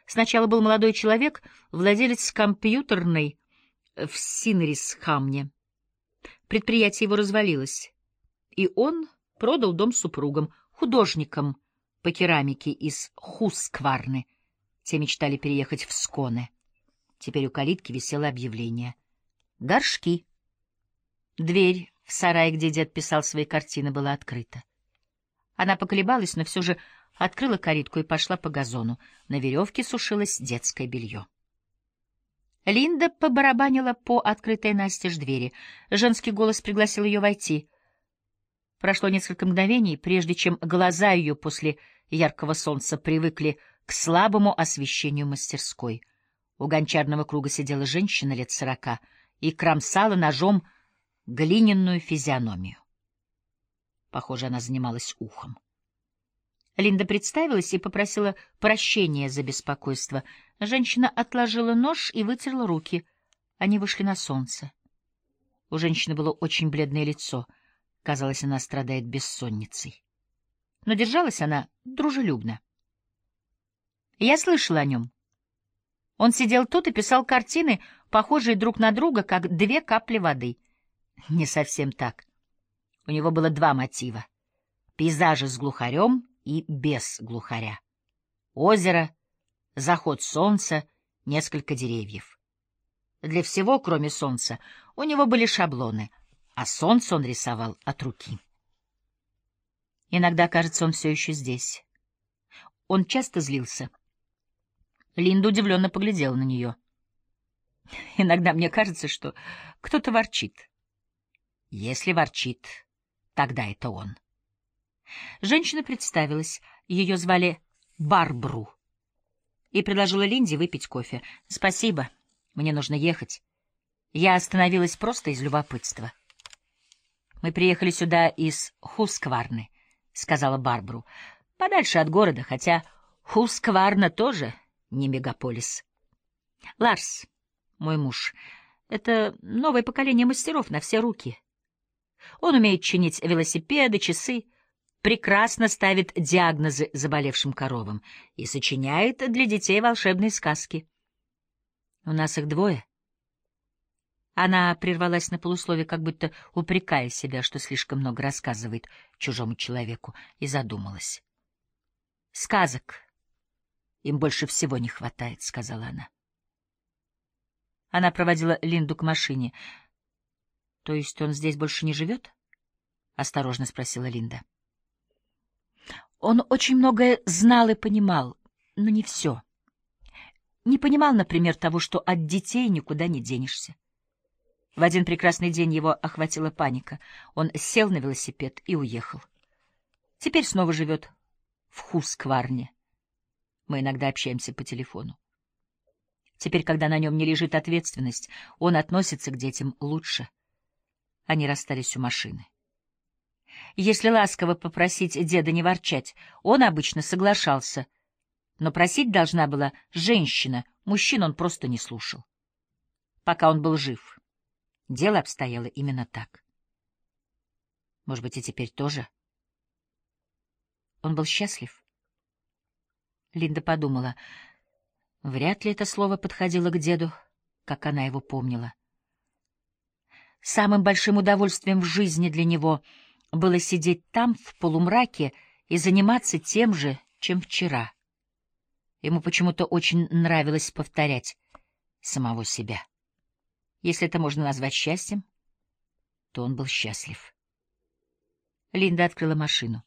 Сначала был молодой человек, владелец компьютерной в Синрисхамне. Предприятие его развалилось, и он продал дом супругам, художникам по керамике из Хускварны. Те мечтали переехать в Сконе. Теперь у калитки висело объявление. Горшки. Дверь в сарай, где дед писал свои картины, была открыта. Она поколебалась, но все же открыла калитку и пошла по газону. На веревке сушилось детское белье. Линда побарабанила по открытой настежь двери. Женский голос пригласил ее войти. Прошло несколько мгновений, прежде чем глаза ее после яркого солнца привыкли к слабому освещению мастерской. У гончарного круга сидела женщина лет 40 и кромсала ножом глиняную физиономию. Похоже, она занималась ухом. Линда представилась и попросила прощения за беспокойство. Женщина отложила нож и вытерла руки. Они вышли на солнце. У женщины было очень бледное лицо. Казалось, она страдает бессонницей. Но держалась она дружелюбно. Я слышала о нем. Он сидел тут и писал картины, похожие друг на друга, как две капли воды. Не совсем так. У него было два мотива — пейзажи с глухарем и без глухаря. Озеро, заход солнца, несколько деревьев. Для всего, кроме солнца, у него были шаблоны, а солнце он рисовал от руки. Иногда, кажется, он все еще здесь. Он часто злился. Линда удивленно поглядела на нее. Иногда мне кажется, что кто-то ворчит. Если ворчит, тогда это он. Женщина представилась. Ее звали Барбру. И предложила Линде выпить кофе. «Спасибо, мне нужно ехать. Я остановилась просто из любопытства». «Мы приехали сюда из Хускварны», — сказала Барбру. «Подальше от города, хотя Хускварна тоже не мегаполис. Ларс, мой муж, это новое поколение мастеров на все руки. Он умеет чинить велосипеды, часы, прекрасно ставит диагнозы заболевшим коровам и сочиняет для детей волшебные сказки. У нас их двое». Она прервалась на полуслове, как будто упрекая себя, что слишком много рассказывает чужому человеку, и задумалась. «Сказок им больше всего не хватает», — сказала она. Она проводила Линду к машине. «То есть он здесь больше не живет?» — осторожно спросила Линда. Он очень многое знал и понимал, но не все. Не понимал, например, того, что от детей никуда не денешься. В один прекрасный день его охватила паника. Он сел на велосипед и уехал. Теперь снова живет в Хускварне. Мы иногда общаемся по телефону. Теперь, когда на нем не лежит ответственность, он относится к детям лучше. Они расстались у машины. Если ласково попросить деда не ворчать, он обычно соглашался. Но просить должна была женщина, мужчин он просто не слушал. Пока он был жив. Дело обстояло именно так. Может быть, и теперь тоже? Он был счастлив? Линда подумала, вряд ли это слово подходило к деду, как она его помнила. Самым большим удовольствием в жизни для него было сидеть там, в полумраке, и заниматься тем же, чем вчера. Ему почему-то очень нравилось повторять самого себя. Если это можно назвать счастьем, то он был счастлив. Линда открыла машину.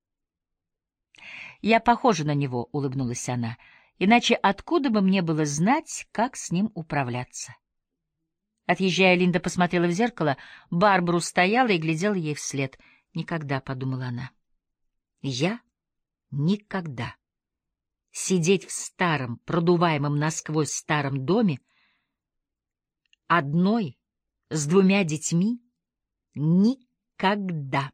«Я похожа на него», — улыбнулась она, — «иначе откуда бы мне было знать, как с ним управляться?» Отъезжая, Линда посмотрела в зеркало. Барбару стояла и глядела ей вслед. «Никогда», — подумала она, — «я никогда сидеть в старом, продуваемом насквозь старом доме, одной, с двумя детьми, никогда».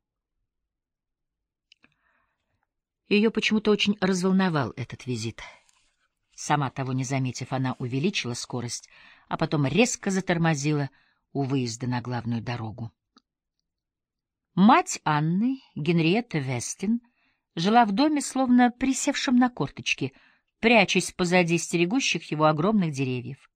Ее почему-то очень разволновал этот визит. Сама того не заметив, она увеличила скорость, а потом резко затормозила у выезда на главную дорогу. Мать Анны, Генриетта Вестин, жила в доме, словно присевшем на корточки. прячась позади стерегущих его огромных деревьев.